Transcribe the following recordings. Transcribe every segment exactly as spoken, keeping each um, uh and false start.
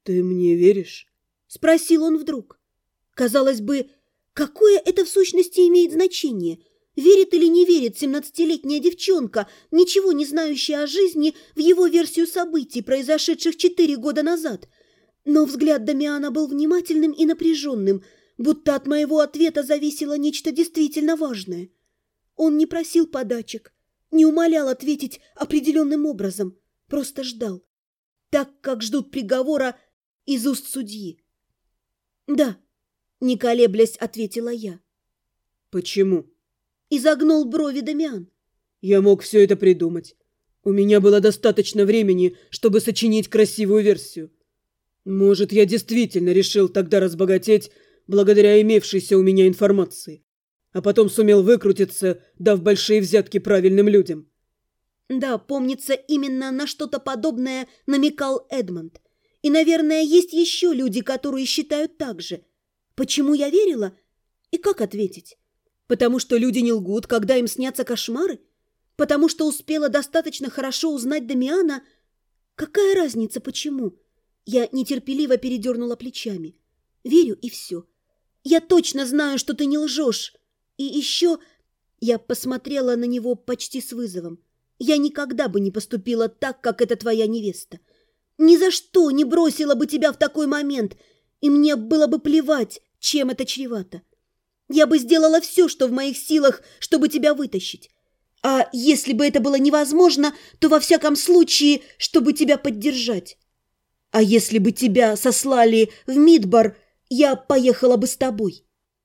«Ты мне веришь?» – спросил он вдруг. Казалось бы, какое это в сущности имеет значение? Верит или не верит семнадцатилетняя девчонка, ничего не знающая о жизни, в его версию событий, произошедших четыре года назад? Но взгляд Дамиана был внимательным и напряженным, будто от моего ответа зависело нечто действительно важное. Он не просил подачек, не умолял ответить определенным образом, просто ждал, так как ждут приговора из уст судьи. «Да», — не колеблясь, ответила я. «Почему?» — изогнул брови Дамиан. «Я мог все это придумать. У меня было достаточно времени, чтобы сочинить красивую версию. Может, я действительно решил тогда разбогатеть благодаря имевшейся у меня информации, а потом сумел выкрутиться, дав большие взятки правильным людям». Да, помнится, именно на что-то подобное намекал Эдмонд. И, наверное, есть еще люди, которые считают так же. Почему я верила? И как ответить? Потому что люди не лгут, когда им снятся кошмары? Потому что успела достаточно хорошо узнать Дамиана? Какая разница, почему? Я нетерпеливо передернула плечами. Верю, и все. Я точно знаю, что ты не лжешь. И еще... Я посмотрела на него почти с вызовом. Я никогда бы не поступила так, как эта твоя невеста. Ни за что не бросила бы тебя в такой момент, и мне было бы плевать, чем это чревато. Я бы сделала все, что в моих силах, чтобы тебя вытащить. А если бы это было невозможно, то во всяком случае, чтобы тебя поддержать. А если бы тебя сослали в Мидбар, я поехала бы с тобой.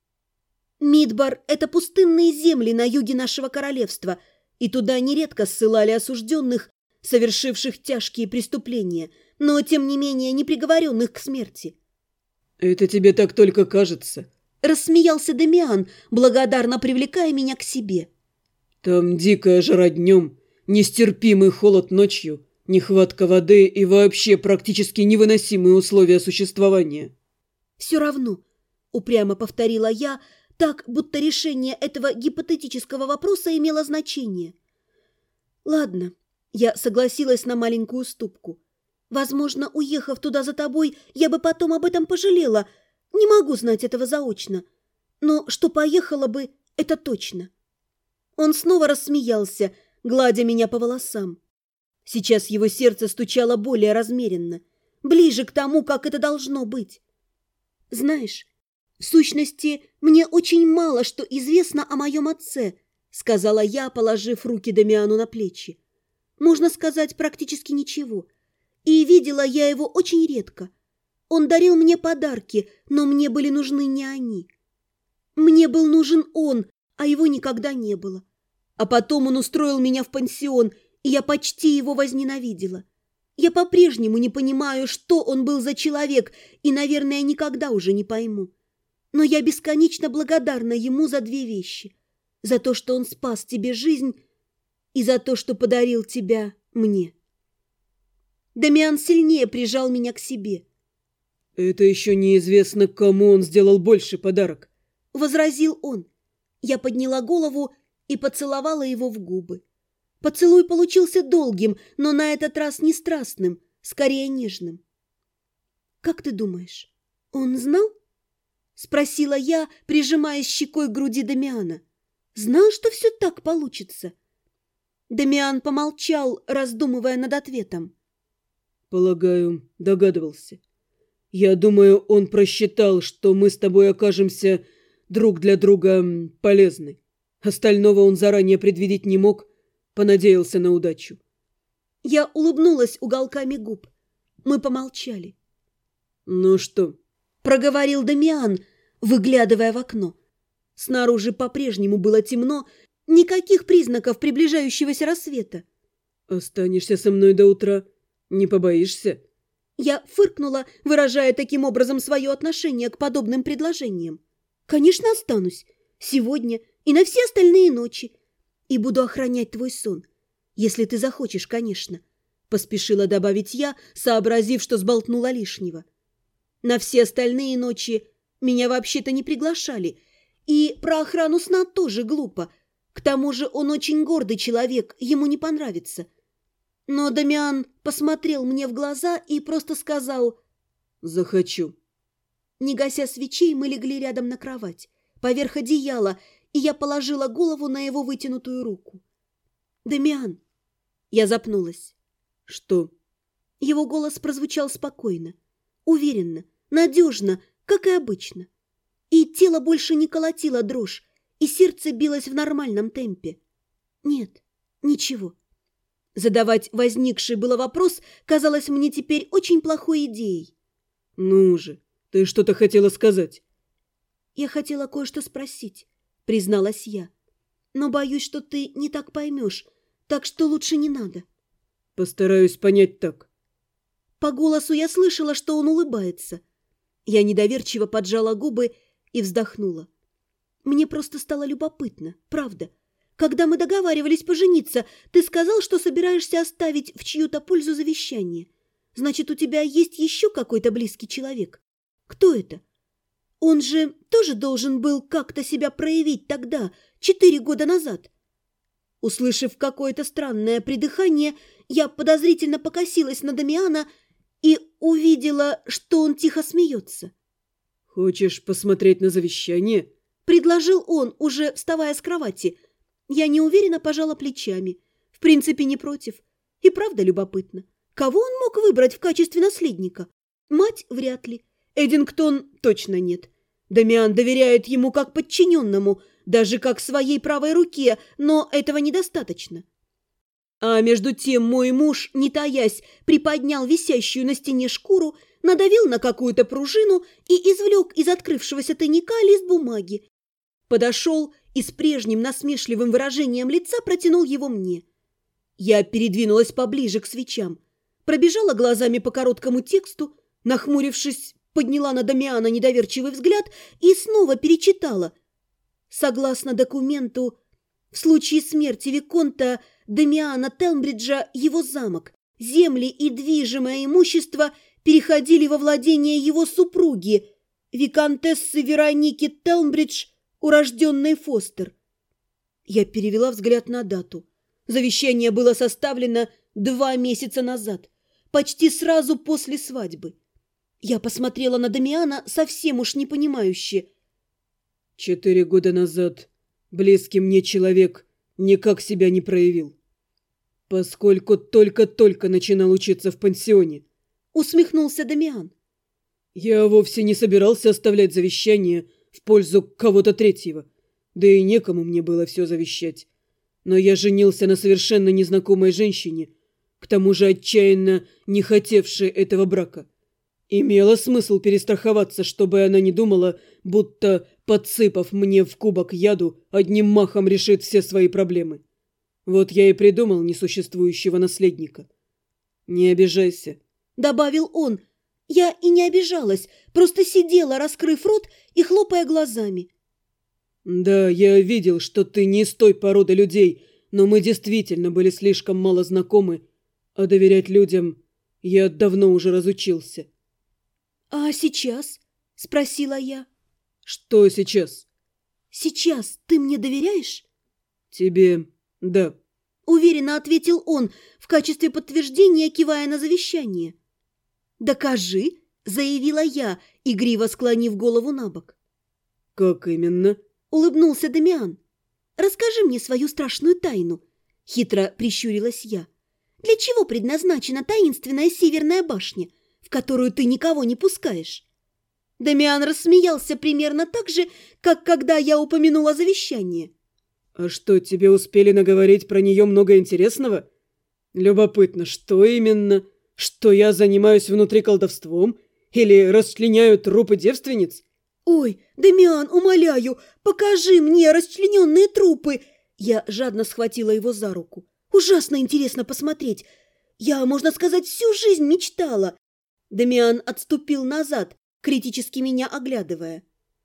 Мидбар – это пустынные земли на юге нашего королевства, и туда нередко ссылали осужденных, совершивших тяжкие преступления, но, тем не менее, не приговоренных к смерти. «Это тебе так только кажется», — рассмеялся Дамиан, благодарно привлекая меня к себе. «Там дикая жара днем, нестерпимый холод ночью, нехватка воды и вообще практически невыносимые условия существования». «Все равно», — упрямо повторила я, так, будто решение этого гипотетического вопроса имело значение. «Ладно», — я согласилась на маленькую уступку. «Возможно, уехав туда за тобой, я бы потом об этом пожалела. Не могу знать этого заочно. Но что поехала бы, это точно». Он снова рассмеялся, гладя меня по волосам. Сейчас его сердце стучало более размеренно, ближе к тому, как это должно быть. «Знаешь, в сущности, мне очень мало что известно о моем отце», сказала я, положив руки Дамиану на плечи. «Можно сказать, практически ничего. И видела я его очень редко. Он дарил мне подарки, но мне были нужны не они. Мне был нужен он, а его никогда не было. А потом он устроил меня в пансион, и я почти его возненавидела. Я по-прежнему не понимаю, что он был за человек, и, наверное, никогда уже не пойму. Но я бесконечно благодарна ему за две вещи. За то, что он спас тебе жизнь, и за то, что подарил тебя мне». Дамиан сильнее прижал меня к себе. «Это еще неизвестно, кому он сделал больше подарок», — возразил он. Я подняла голову и поцеловала его в губы. Поцелуй получился долгим, но на этот раз не страстным, скорее нежным. «Как ты думаешь, он знал?» — спросила я, прижимаясь щекой к груди Дамиана. «Знал, что все так получится?» Дамиан помолчал, раздумывая над ответом. «Полагаю, догадывался. Я думаю, он просчитал, что мы с тобой окажемся друг для друга полезны. Остального он заранее предвидеть не мог, понадеялся на удачу». Я улыбнулась уголками губ. Мы помолчали. «Ну что?» — проговорил Дамиан, выглядывая в окно. Снаружи по-прежнему было темно, никаких признаков приближающегося рассвета. «Останешься со мной до утра? Не побоишься?» Я фыркнула, выражая таким образом свое отношение к подобным предложениям. «Конечно, останусь. Сегодня и на все остальные ночи. И буду охранять твой сон. Если ты захочешь, конечно», — поспешила добавить я, сообразив, что сболтнула лишнего. На все остальные ночи меня вообще-то не приглашали, и про охрану сна тоже глупо. К тому же он очень гордый человек, ему не понравится. Но Дамиан посмотрел мне в глаза и просто сказал: Захочу. Не гася свечей, мы легли рядом на кровать, поверх одеяла, и я положила голову на его вытянутую руку. «Дамиан!» Я запнулась. Что? Его голос прозвучал спокойно, уверенно, надежно, как и обычно. И тело больше не колотило дрожь, и сердце билось в нормальном темпе. Нет, ничего. Задавать возникший было вопрос казалось мне теперь очень плохой идеей. «Ну же, ты что-то хотела сказать?» «Я хотела кое-что спросить», — призналась я. «Но боюсь, что ты не так поймешь, так что лучше не надо». «Постараюсь понять так». По голосу я слышала, что он улыбается. Я недоверчиво поджала губы и вздохнула. Мне просто стало любопытно, правда. Когда мы договаривались пожениться, ты сказал, что собираешься оставить в чью-то пользу завещание. Значит, у тебя есть еще какой-то близкий человек? Кто это? Он же тоже должен был как-то себя проявить тогда, четыре года назад». Услышав какое-то странное придыхание, я подозрительно покосилась на Дамиана и увидела, что он тихо смеется. «Хочешь посмотреть на завещание?» — предложил он, уже вставая с кровати. Я неуверенно пожала плечами. В принципе, не против. И правда любопытно. Кого он мог выбрать в качестве наследника? Мать вряд ли. Эдингтон точно нет. Дамиан доверяет ему как подчиненному, даже как своей правой руке, но этого недостаточно. А между тем мой муж, не таясь, приподнял висящую на стене шкуру, надавил на какую-то пружину и извлек из открывшегося тайника лист бумаги. Подошел и с прежним насмешливым выражением лица протянул его мне. Я передвинулась поближе к свечам, пробежала глазами по короткому тексту, нахмурившись, подняла на Дамиана недоверчивый взгляд и снова перечитала. Согласно документу, в случае смерти виконта Дамиана Телмбриджа его замок, земли и движимое имущество переходили во владение его супруги, виконтессы Вероники Телмбридж, урожденной Фостер. Я перевела взгляд на дату. Завещание было составлено два месяца назад, почти сразу после свадьбы. Я посмотрела на Дамиана совсем уж непонимающе. «Четыре года назад близкий мне человек никак себя не проявил, поскольку только-только начинал учиться в пансионе», — усмехнулся Дамиан. «Я вовсе не собирался оставлять завещание в пользу кого-то третьего, да и некому мне было все завещать. Но я женился на совершенно незнакомой женщине, к тому же отчаянно не хотевшей этого брака. Имело смысл перестраховаться, чтобы она не думала, будто, подсыпав мне в кубок яду, одним махом решит все свои проблемы. Вот я и придумал несуществующего наследника. Не обижайся», — добавил он. Я и не обижалась, просто сидела, раскрыв рот и хлопая глазами. «Да, я видел, что ты не из той породы людей, но мы действительно были слишком мало знакомы, а доверять людям я давно уже разучился». «А сейчас?» — спросила я. «Что сейчас?» «Сейчас ты мне доверяешь?» «Тебе да», — уверенно ответил он, в качестве подтверждения кивая на завещание. «Докажи», — заявила я, игриво склонив голову на бок. «Как именно?» — улыбнулся Дамиан. «Расскажи мне свою страшную тайну», — хитро прищурилась я. «Для чего предназначена таинственная северная башня, в которую ты никого не пускаешь?» Дамиан рассмеялся примерно так же, как когда я упомянула завещание. «А что, тебе успели наговорить про нее много интересного? Любопытно, что именно? Что я занимаюсь внутри колдовством? Или расчленяю трупы девственниц?» «Ой, Дамиан, умоляю, покажи мне расчлененные трупы!» Я жадно схватила его за руку. «Ужасно интересно посмотреть. Я, можно сказать, всю жизнь мечтала». Дамиан отступил назад, критически меня оглядывая.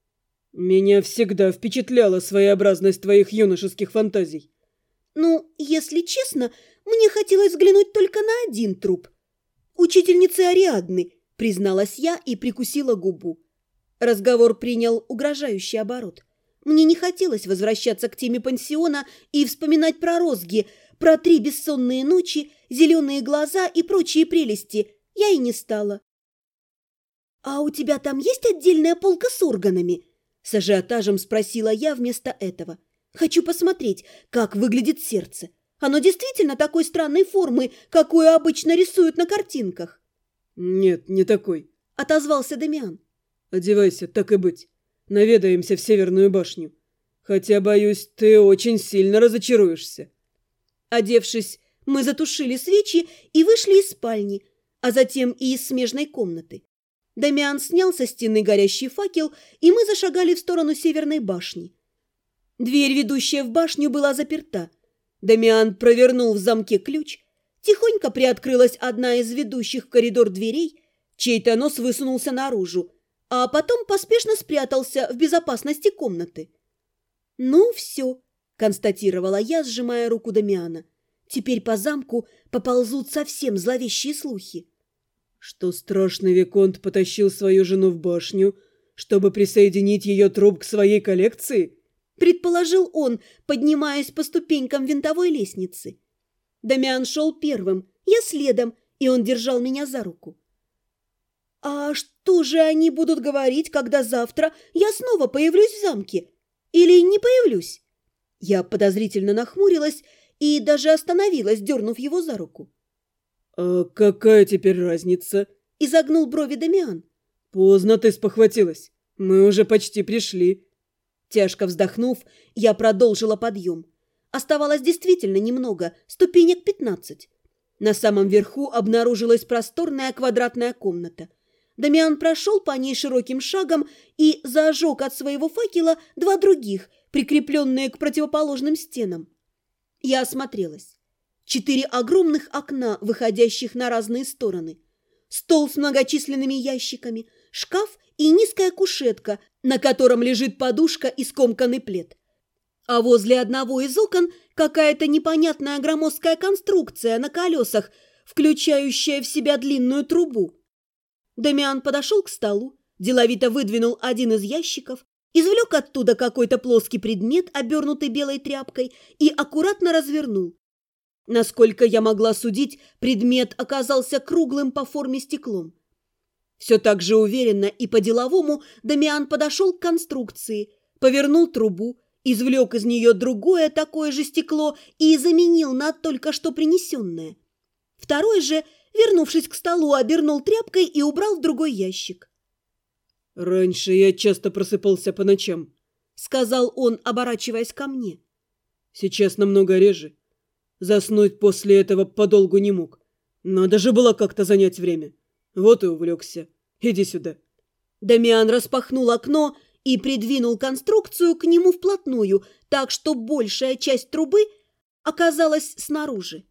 «Меня всегда впечатляла своеобразность твоих юношеских фантазий». «Ну, если честно, мне хотелось взглянуть только на один труп. Учительницы Ариадны», — призналась я и прикусила губу. Разговор принял угрожающий оборот. Мне не хотелось возвращаться к теме пансиона и вспоминать про розги, про три бессонные ночи, зеленые глаза и прочие прелести. Я и не стала. «А у тебя там есть отдельная полка с органами?» С ажиотажем спросила я вместо этого. «Хочу посмотреть, как выглядит сердце. Оно действительно такой странной формы, какую обычно рисуют на картинках?» «Нет, не такой», — отозвался Дамиан. «Одевайся, так и быть. Наведаемся в Северную башню. Хотя, боюсь, ты очень сильно разочаруешься». Одевшись, мы затушили свечи и вышли из спальни, а затем и из смежной комнаты. Дамиан снял со стены горящий факел, и мы зашагали в сторону Северной башни. Дверь, ведущая в башню, была заперта. Дамиан провернул в замке ключ. Тихонько приоткрылась одна из ведущих в коридор дверей, чей-то нос высунулся наружу, а потом поспешно спрятался в безопасности комнаты. «Ну, все», — констатировала я, сжимая руку Дамиана. «Теперь по замку поползут совсем зловещие слухи». «Что страшный виконт потащил свою жену в башню, чтобы присоединить ее труп к своей коллекции?» предположил он, поднимаясь по ступенькам винтовой лестницы. Дамиан шел первым, я следом, и он держал меня за руку. «А что же они будут говорить, когда завтра я снова появлюсь в замке? Или не появлюсь?» Я подозрительно нахмурилась и даже остановилась, дернув его за руку. «А какая теперь разница?» – изогнул брови Дамиан. «Поздно ты спохватилась. Мы уже почти пришли». Тяжко вздохнув, я продолжила подъем. Оставалось действительно немного, ступенек пятнадцать. На самом верху обнаружилась просторная квадратная комната. Дамиан прошел по ней широким шагом и зажег от своего факела два других, прикрепленные к противоположным стенам. Я осмотрелась. Четыре огромных окна, выходящих на разные стороны. Стол с многочисленными ящиками, шкаф и низкая кушетка, на котором лежит подушка и скомканный плед. А возле одного из окон какая-то непонятная громоздкая конструкция на колесах, включающая в себя длинную трубу. Дамиан подошел к столу, деловито выдвинул один из ящиков, извлек оттуда какой-то плоский предмет, обернутый белой тряпкой, и аккуратно развернул. Насколько я могла судить, предмет оказался круглым по форме стеклом. Все так же уверенно и по-деловому Дамиан подошел к конструкции, повернул трубу, извлек из нее другое такое же стекло и заменил на только что принесенное. Второй же, вернувшись к столу, обернул тряпкой и убрал в другой ящик. «Раньше я часто просыпался по ночам», — сказал он, оборачиваясь ко мне. «Сейчас намного реже. Заснуть после этого подолгу не мог. Надо же было как-то занять время. Вот и увлекся. Иди сюда». Дамиан распахнул окно и придвинул конструкцию к нему вплотную, так что большая часть трубы оказалась снаружи.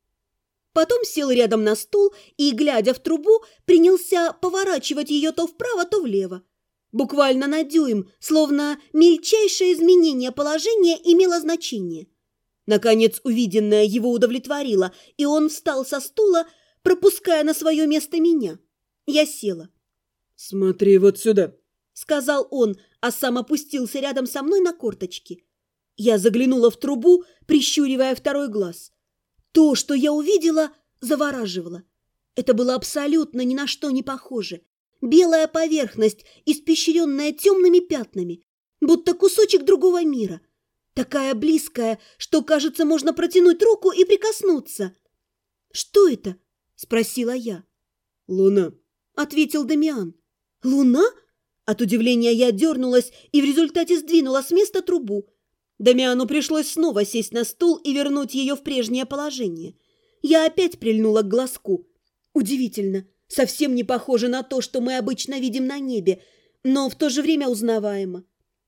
Потом сел рядом на стул и, глядя в трубу, принялся поворачивать ее то вправо, то влево. Буквально на дюйм, словно мельчайшее изменение положения имело значение. Наконец увиденное его удовлетворило, и он встал со стула, пропуская на свое место меня. Я села. «Смотри вот сюда», — сказал он, а сам опустился рядом со мной на корточки. Я заглянула в трубу, прищуривая второй глаз. То, что я увидела, завораживало. Это было абсолютно ни на что не похоже. Белая поверхность, испещренная темными пятнами, будто кусочек другого мира. Такая близкая, что, кажется, можно протянуть руку и прикоснуться. «Что это?» — спросила я. «Луна», — ответил Дамиан. «Луна?» От удивления я дернулась и в результате сдвинула с места трубу. Дамиану пришлось снова сесть на стул и вернуть ее в прежнее положение. Я опять прильнула к глазку. Удивительно, совсем не похоже на то, что мы обычно видим на небе, но в то же время узнаваемо.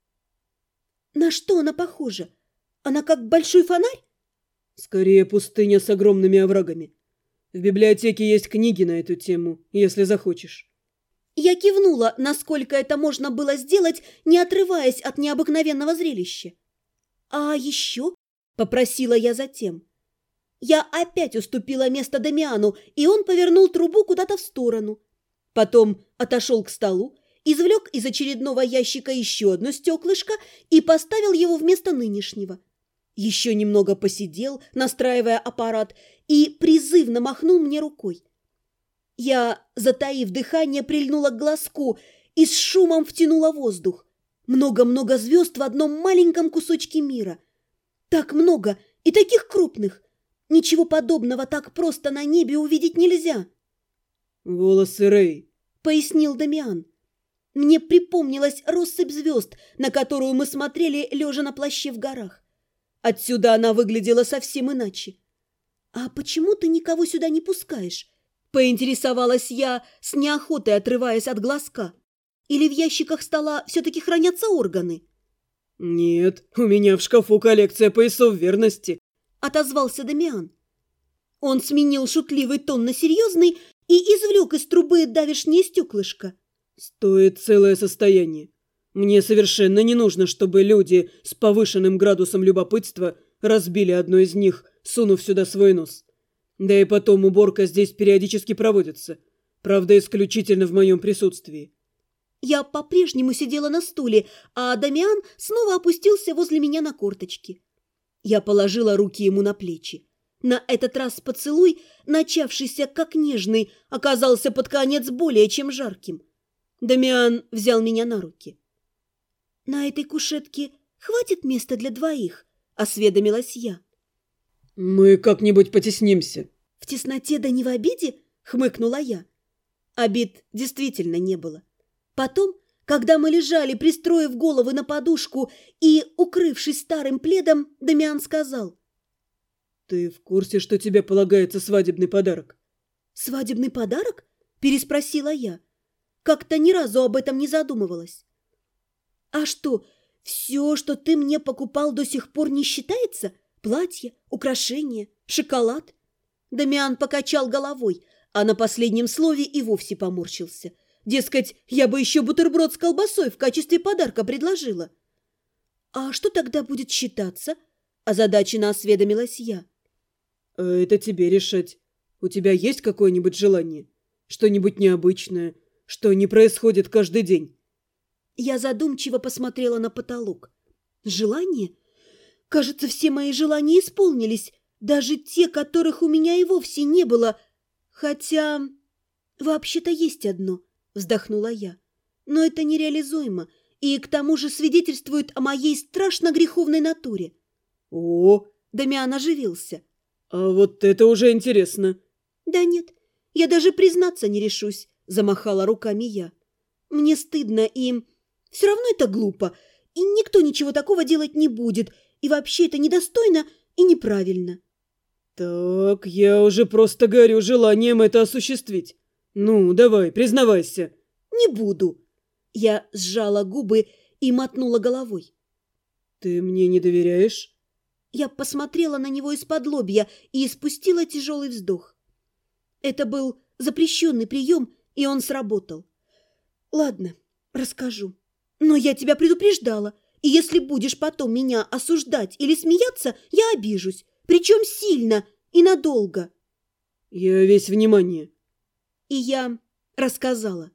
На что она похожа? Она как большой фонарь? «Скорее пустыня с огромными оврагами. В библиотеке есть книги на эту тему, если захочешь». Я кивнула, насколько это можно было сделать, не отрываясь от необыкновенного зрелища. «А еще?» – попросила я затем. Я опять уступила место Дамиану, и он повернул трубу куда-то в сторону. Потом отошел к столу, извлек из очередного ящика еще одно стеклышко и поставил его вместо нынешнего. Еще немного посидел, настраивая аппарат, и призывно махнул мне рукой. Я, затаив дыхание, прильнула к глазку и с шумом втянула воздух. Много-много звезд в одном маленьком кусочке мира. Так много и таких крупных. Ничего подобного так просто на небе увидеть нельзя. «Волосы Рэй», — пояснил Дамиан. Мне припомнилась россыпь звезд, на которую мы смотрели, лежа на плаще в горах. Отсюда она выглядела совсем иначе. «А почему ты никого сюда не пускаешь?» — поинтересовалась я, с неохотой отрываясь от глазка. «Или в ящиках стола все-таки хранятся органы?» «Нет, у меня в шкафу коллекция поясов верности», — отозвался Дамиан. Он сменил шутливый тон на серьезный и извлек из трубы давешнее стеклышко. «Стоит целое состояние. Мне совершенно не нужно, чтобы люди с повышенным градусом любопытства разбили одно из них, сунув сюда свой нос. Да и потом уборка здесь периодически проводится, правда, исключительно в моем присутствии». Я по-прежнему сидела на стуле, а Дамиан снова опустился возле меня на корточки. Я положила руки ему на плечи. На этот раз поцелуй, начавшийся как нежный, оказался под конец более чем жарким. Дамиан взял меня на руки. «На этой кушетке хватит места для двоих?» — осведомилась я. «Мы как-нибудь потеснимся». «В тесноте да не в обиде?» — хмыкнула я. Обид действительно не было. Потом, когда мы лежали, пристроив головы на подушку и, укрывшись старым пледом, Дамиан сказал: «Ты в курсе, что тебе полагается свадебный подарок?» «Свадебный подарок?» – переспросила я. Как-то ни разу об этом не задумывалась. «А что, все, что ты мне покупал, до сих пор не считается? Платье, украшения, шоколад?» Дамиан покачал головой, а на последнем слове и вовсе поморщился. Дескать, я бы еще бутерброд с колбасой в качестве подарка предложила. «А что тогда будет считаться?» – озадаченно осведомилась я. «А это тебе решать. У тебя есть какое-нибудь желание? Что-нибудь необычное, что не происходит каждый день?» Я задумчиво посмотрела на потолок. «Желание? Кажется, все мои желания исполнились, даже те, которых у меня и вовсе не было. Хотя, вообще-то есть одно», — вздохнула я. «Но это нереализуемо и к тому же свидетельствует о моей страшно греховной натуре». «О!» — Дамиан оживился. «А вот это уже интересно». «Да нет, я даже признаться не решусь», — замахала руками я. «Мне стыдно и... все равно это глупо, и никто ничего такого делать не будет, и вообще это недостойно и неправильно». «Так, я уже просто горю желанием это осуществить. Ну, давай, признавайся». «Не буду». Я сжала губы и мотнула головой. «Ты мне не доверяешь?» Я посмотрела на него из-под лобья и испустила тяжелый вздох. Это был запрещенный прием, и он сработал. «Ладно, расскажу. Но я тебя предупреждала, и если будешь потом меня осуждать или смеяться, я обижусь, причем сильно и надолго». «Я весь внимание». И я рассказала.